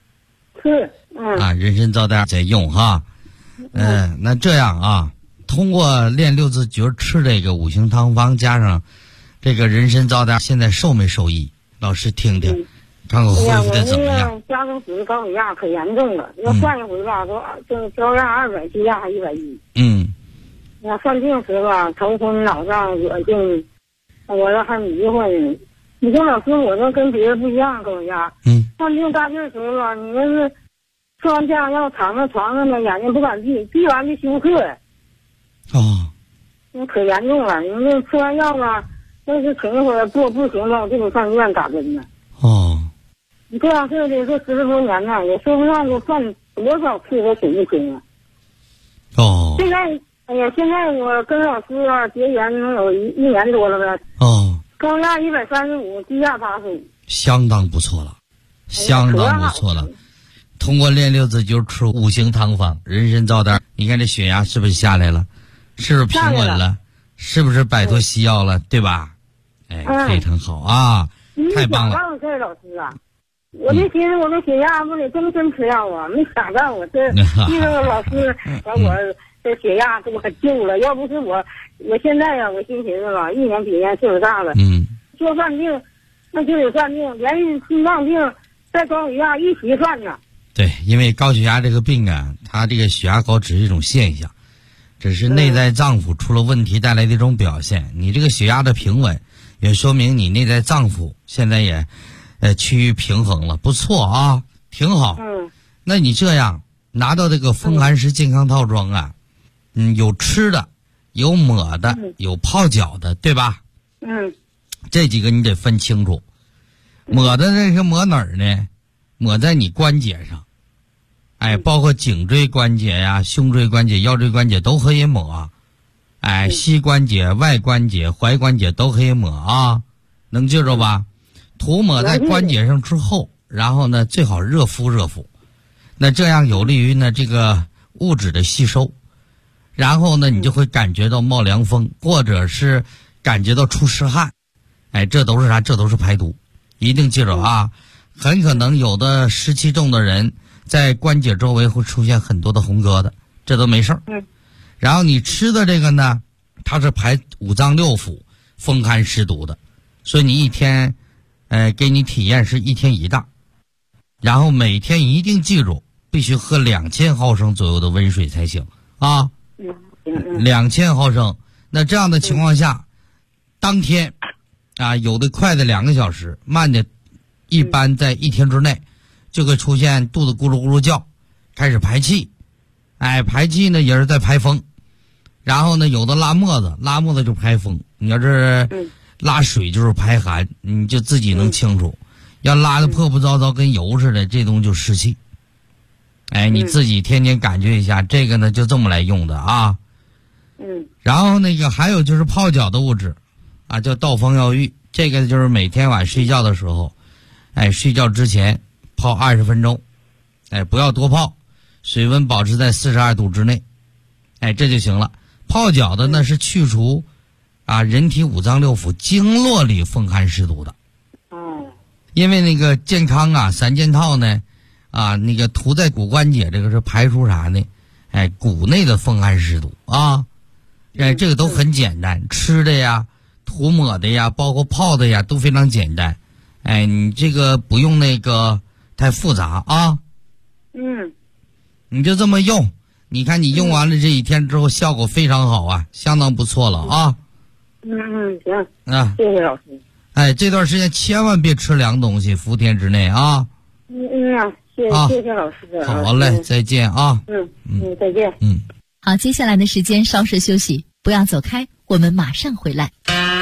人参皂苷在用哈。那这样啊。通过练6字诀吃这个五行汤方，加上这个人参皂苷，现在受没受益？老师听听，看看恢复的怎么样？ 家中属于高血压可严重了，要算一回吧，就高压200，低压还110。那犯病时吧，头昏脑胀、恶心，我这还迷糊呢。你说老师，我这跟别人不一样，高血压。犯病大劲时候吧，你那是吃完家要躺在床上呢，眼睛不敢闭，闭完就休克。那可严重了，你这吃完药吧，要是停一会儿不行了，我就得上医院打针呢。你这样事的这10多年呢，也说不上就犯多少次都数不清了。现在我跟老师结缘能有1年多了呗。高压135，低压85， 相当不错了，相当不错了。通过练6字诀吃五行汤方，人参皂苷，你看这血压是不是下来了？是不是平稳了？是不是摆脱西药了？对吧？非常好啊，太棒了！ 这老师啊，我就寻思我这血压不得终身吃药啊，没想到我这遇到老师把我这血压给我救了。要不是我现在呀，我心寻思吧，1年比1年岁数大了，说犯病那就得犯病，连心脏病带高血压一起犯呢。 对，因为高血压这个病啊，它这个血压高只是一种现象，只是内在脏腑出了问题带来的一种表现。你这个血压的平稳，也说明你内在脏腑现在也趋于平衡了，不错啊，挺好。那你这样拿到这个风寒湿健康套装啊，有吃的，有抹的，有泡脚的，对吧？这几个你得分清楚。抹的这是抹哪儿呢？抹在你关节上，包括颈椎关节呀、胸椎关节、腰椎关节都可以抹，膝关节、外关节、踝关节都可以抹啊，能记住吧？涂抹在关节上之后，然后呢，最好热敷热敷，那这样有利于呢这个物质的吸收，然后呢，你就会感觉到冒凉风，或者是感觉到出湿汗，这都是啥？这都是排毒，一定记住啊！很可能有的湿气重的人在关节周围会出现很多的红疙瘩，这都没事儿。然后你吃的这个呢，它是排五脏六腑、风寒湿毒的，所以你一天，给你体验是1天1袋，然后每天一定记住必须喝2000毫升左右的温水才行啊。2000毫升，那这样的情况下，当天啊，有的快的2个小时，慢的一般在1天之内就会出现肚子咕噜咕噜叫，开始排气，排气呢也是在排风，然后呢有的拉沫子就排风，你要是拉水就是排寒，你就自己能清楚，要拉的破破糟糟跟油似的，这东西就湿气。你自己天天感觉一下，这个呢就这么来用的啊。然后那个还有就是泡脚的物质啊，叫稻风药浴，这个就是每天晚睡觉的时候，睡觉之前泡20分钟，不要多泡，水温保持在42度之内，这就行了。泡脚的呢是去除人体五脏六腑经络里风寒湿毒的。因为那个健康3件套呢，那个涂在骨关节，这个是排除啥呢？骨内的风寒湿毒啊。这个都很简单，吃的呀、涂抹的呀，包括泡的呀，都非常简单。你这个不用那个太复杂啊。你就这么用，你看你用完了这1天之后，效果非常好啊，相当不错了啊。 行谢谢老师。 这段时间千万别吃凉东西，10天之内啊。 谢谢老师。 好嘞，再见啊。 再见。 好，接下来的时间稍事休息，不要走开，我们马上回来。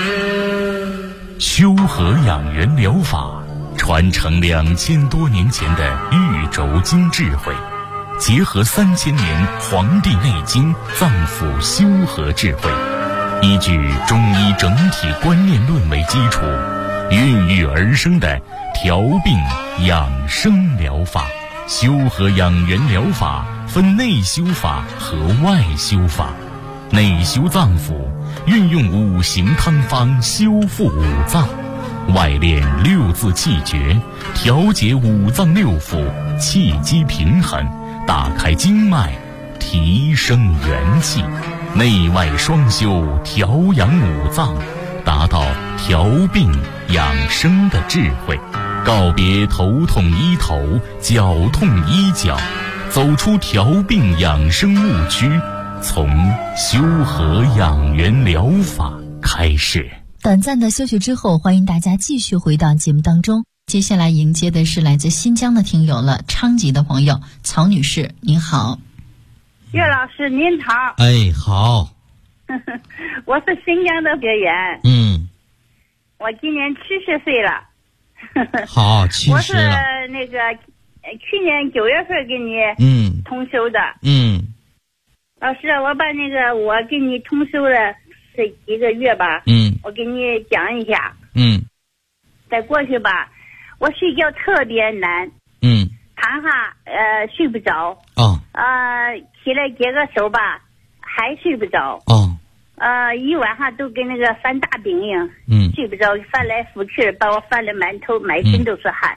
修和养元疗法传承2000多年前的玉轴经智慧，结合3000年《黄帝内经》脏腑修和智慧，依据中医整体观念论为基础，孕育而生的调病养生疗法。修和养元疗法分内修法和外修法。内修脏腑，运用5行汤方修复5脏；外练6字气诀，调节5脏6腑，气机平衡，打开经脉，提升元气。内外双修，调养5脏，达到调病养生的智慧。告别头痛医头，脚痛医脚，走出调病养生误区，从修和养元疗法开始。 短暂的休息之后，欢迎大家继续回到节目当中。接下来迎接的是来自新疆的听友了，昌吉的朋友曹女士，您好。 岳老师您好。 好。 我是新疆的学员。我今年70岁了。 好，70了。 我是那个去年9月份给你通修的。老师，我把那个我给你通修了这几个月吧。我给你讲一下。在过去吧，我睡觉特别难。躺下睡不着。起来解个手吧，还睡不着。一晚上都跟那个犯大病一样。睡不着，翻来覆去，把我翻得满身都是汗。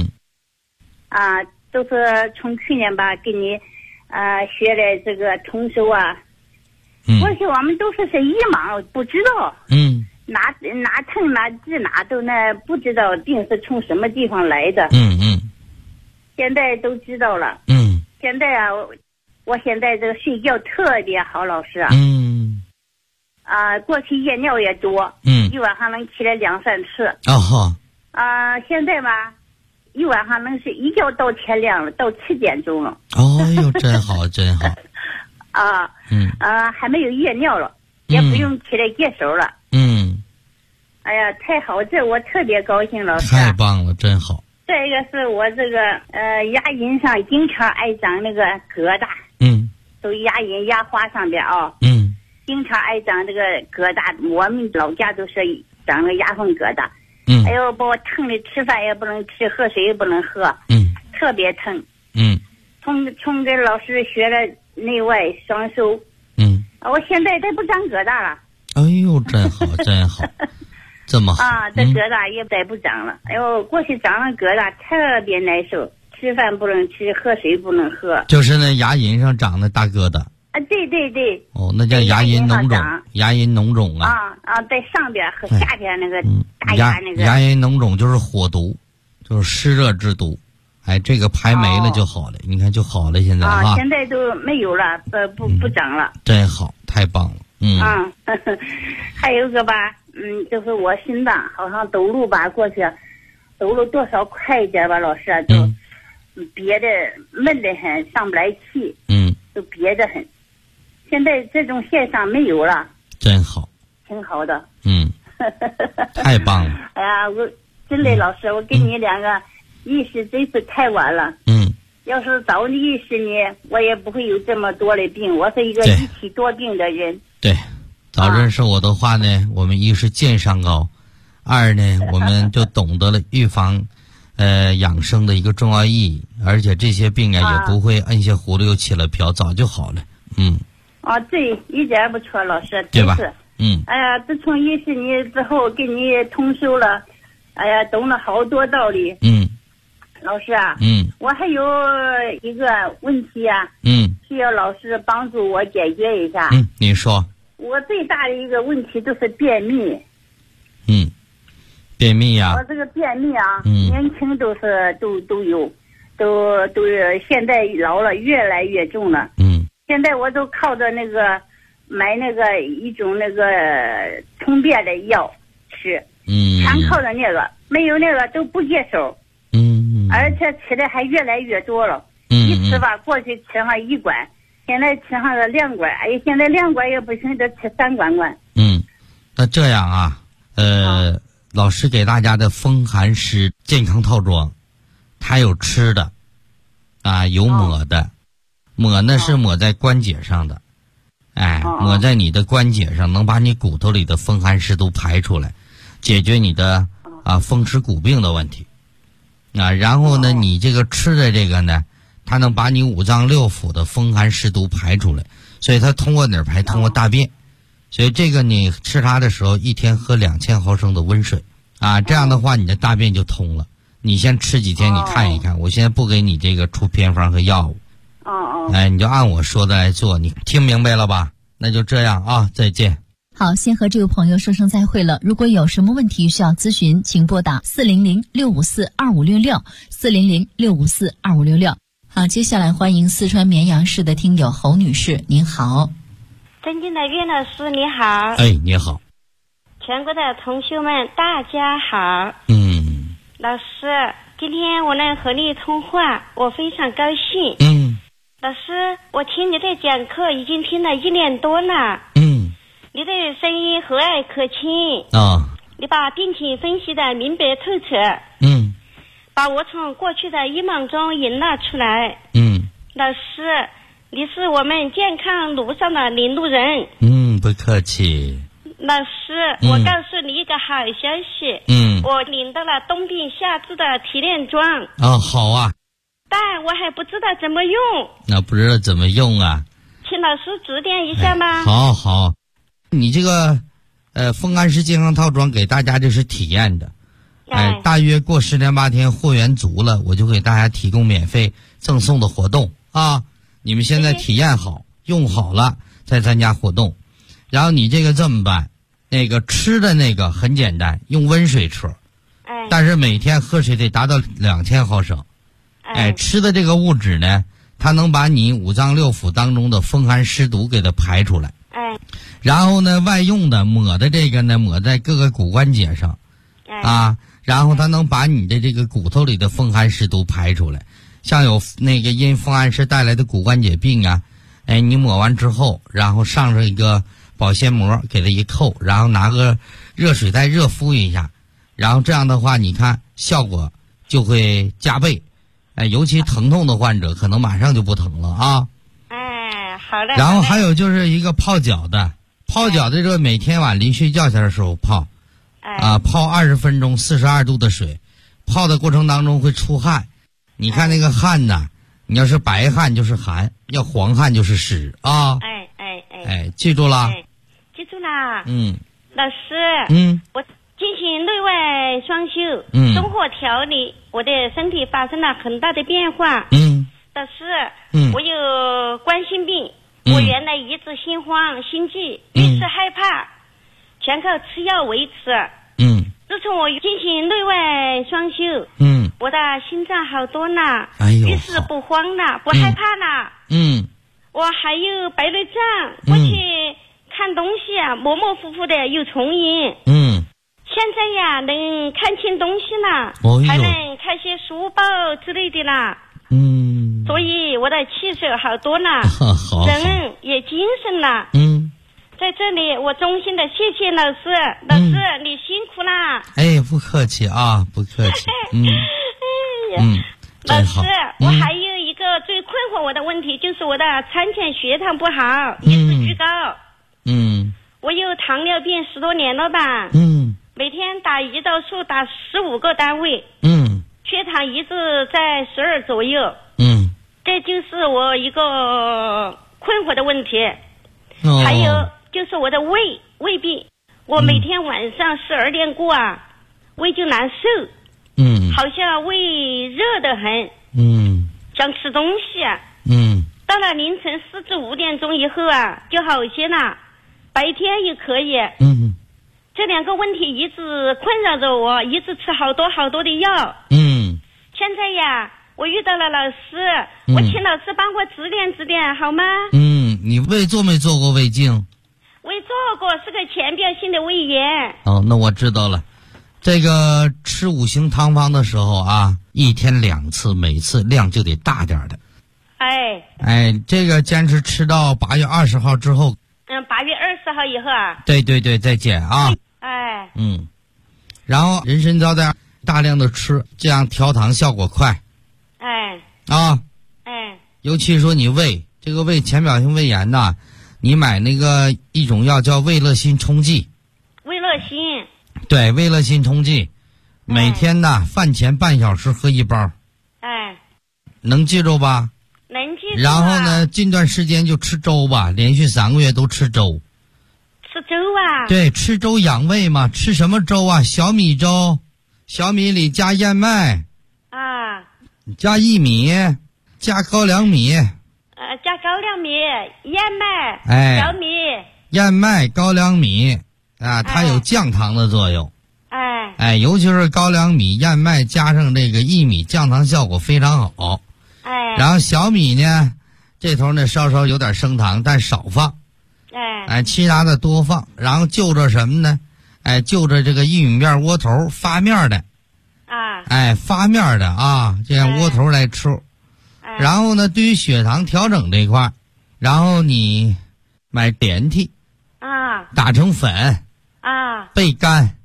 都是从去年吧给你学的这个通修啊。过去我们都是医盲，不知道。哪疼哪治哪都不知道病是从什么地方来的。 现在都知道了。现在啊，我现在这个睡觉特别好，老师啊。过去夜尿也多，一晚上能起来2-3次。现在吧，一晚上能睡一觉到天亮了，到7点钟了。 哟，真好，真好。 还没有夜尿了，也不用起来解手了。哎呀，太好，这我特别高兴，老师。 太棒了，真好。 再一个是我这个牙龈上经常爱长那个疙瘩。都牙龈牙花上边啊。经常爱长这个疙瘩，我们老家都是长个牙缝疙瘩。哎呦，把我疼的吃饭也不能吃，喝水也不能喝。特别疼。从这老师学了内外双收。我现在再不长疙瘩了。 哎呦，真好，真好。这么好这疙瘩也再不长了。哎呦，过去长了疙瘩特别难受，吃饭不能吃，喝水不能喝。 就是那牙龈上长的大疙瘩。 对对对。 那叫牙龈脓肿。牙龈脓肿啊。 在上边和下边那个大牙那个。 牙龈脓肿就是火毒，就是湿热之毒。这个排没了就好了，你看就好了，现在现在都没有了，不长了。 真好，太棒了。 还有个吧，就是我心脏好像走路吧，过去走路多少快一点吧，老师就憋得闷得很，上不来气。都憋得很。现在这种现象没有了。 真好。 挺好的。 太棒了。 哎呀，我真的老师，我给你2个意识真是太晚了。要是早你意识呢，我也不会有这么多的病。我是一个一体多病的人。 对，早认识我的话呢，我们一是见上高，2呢，我们就懂得了预防养生的一个重要意义，而且这些病也不会摁下葫芦又起了瓢，早就好了。 对，一点不错，老师， 对吧？ 哎呀，自从认识你之后，给你通修了，哎呀，懂了好多道理。老师啊，我还有一个问题啊，需要老师帮助我解决一下。 你说。 我最大的一个问题就是便秘。 便秘呀。 我这个便秘啊，年轻都有，都现在老了越来越重了。现在我都靠着那个买那个一种那个通便的药吃，全靠着那个，没有那个都不接手。而且吃的还越来越多了。一吃吧，过去吃上1管，现在吃上了2管。哎，现在2管也不行，得吃3管。 那这样啊，老师给大家的风寒湿健康套装，它有吃的，有抹的，抹呢是抹在关节上的，抹在你的关节上，能把你骨头里的风寒湿都排出来，解决你的风湿骨病的问题。然后呢，你这个吃的这个呢，它能把你5脏6腑的风寒湿毒排出来，所以它通过哪儿排？通过大便。所以这个你吃它的时候，一天喝2000毫升的温水，这样的话你的大便就通了。你先吃几天，你看一看。我现在不给你这个出偏方和药物。你就按我说的来做，你听明白了吧？那就这样啊，再见。 好，先和这位朋友说声再会了。如果有什么问题需要咨询，请拨打400-654-2566，400-654-2566。好，接下来欢迎四川绵阳市的听友侯女士，您好。 尊敬的岳老师你好。 你好。 全国的同学们大家好。老师，今天我能和你通话，我非常高兴。老师，我听你的讲课已经听了1年多了。你的声音和蔼可亲。你把病情分析的明白透彻。把我从过去的迷茫中引了出来。老师，你是我们健康路上的领路人。 不客气。 老师，我告诉你一个好消息。我领到了冬病夏治的提炼装。 好啊。 但我还不知道怎么用。 不知道怎么用啊？ 请老师指点一下吗？ 好。你这个风寒湿健康套装给大家这是体验的。大约过10天8天货源足了，我就给大家提供免费赠送的活动啊！你们现在体验好，用好了再参加活动。然后你这个这么办，那个吃的那个很简单，用温水吃。但是每天喝水得达到2000毫升。 吃的这个物质呢，它能把你五脏六腑当中的风寒湿毒给它排出来。然后呢，外用的抹的这个呢，抹在各个骨关节上，然后它能把你的这个骨头里的风寒湿毒排出来。像有那个因风寒湿带来的骨关节病啊，你抹完之后，然后上一个保鲜膜给它一扣，然后拿个热水袋热敷一下，然后这样的话，你看效果就会加倍。尤其疼痛的患者可能马上就不疼了啊。 好的。 然后还有就是一个泡脚的，泡脚的这个每天晚临睡觉前的时候泡，泡20分钟，42度的水，泡的过程当中会出汗。你看那个汗呐，你要是白汗就是寒，要黄汗就是湿啊。记住了？ 记住了。老师。我进行内外双修，生活调理，我的身体发生了很大的变化。老师，我有冠心病，我原来一直心慌心悸，遇事害怕，全靠吃药维持。自从我进行内外双修，我的心脏好多了，遇事不慌了，不害怕了。我还有白内障，过去看东西啊，模模糊糊的有重影。现在呀，能看清东西了，还能看些书报之类的啦。所以我的气色好多了，人也精神了。在这里我衷心的谢谢老师，老师你辛苦啦。 不客气啊，不客气。 老师，我还有一个最困惑我的问题，就是我的餐前血糖不好，一直居高。我有糖尿病10多年了吧。每天打胰岛素打15个单位。血糖一直在12左右。这就是我一个困惑的问题。还有就是我的胃病，我每天晚上12点过啊，胃就难受。好像胃热得很。想吃东西啊。到了凌晨4至5点钟以后啊，就好些了，白天也可以。这2个问题一直困扰着我，一直吃好多的药。现在呀，我遇到了老师，我请老师帮我指点好吗？ 你胃做没做过胃镜？ 胃做过，是个浅表性的胃炎。 那我知道了。这个吃5行汤方的时候啊，1天2次，每次量就得大点的。这个坚持吃到8月20号之后。 8月20号以后啊。 对，再见啊。然后人参胶带大量的吃，这样调糖效果快。尤其说你这个胃浅表性胃炎呐，你买那个一种药叫胃乐心冲剂。 胃乐心。 对，胃乐心冲剂，每天呐饭前半小时喝1包。能记住吧？ 能记住。 然后呢，近段时间就吃粥吧，连续3个月都吃粥。 吃粥啊？ 对，吃粥养胃嘛。吃什么粥啊？小米粥，小米里加燕麦。加薏米，加高粱米。 加高粱米、燕麦、小米。 燕麦、高粱米它有降糖的作用。尤其是高粱米、燕麦加上这个薏米，降糖效果非常好。然后小米呢，这头呢稍稍有点升糖，但少放。其他的多放。然后就着什么呢？就着这个玉米面窝头发面的。发面的啊，这样窝头来吃。然后呢，对于血糖调整这一块，然后你买点体打成粉备干。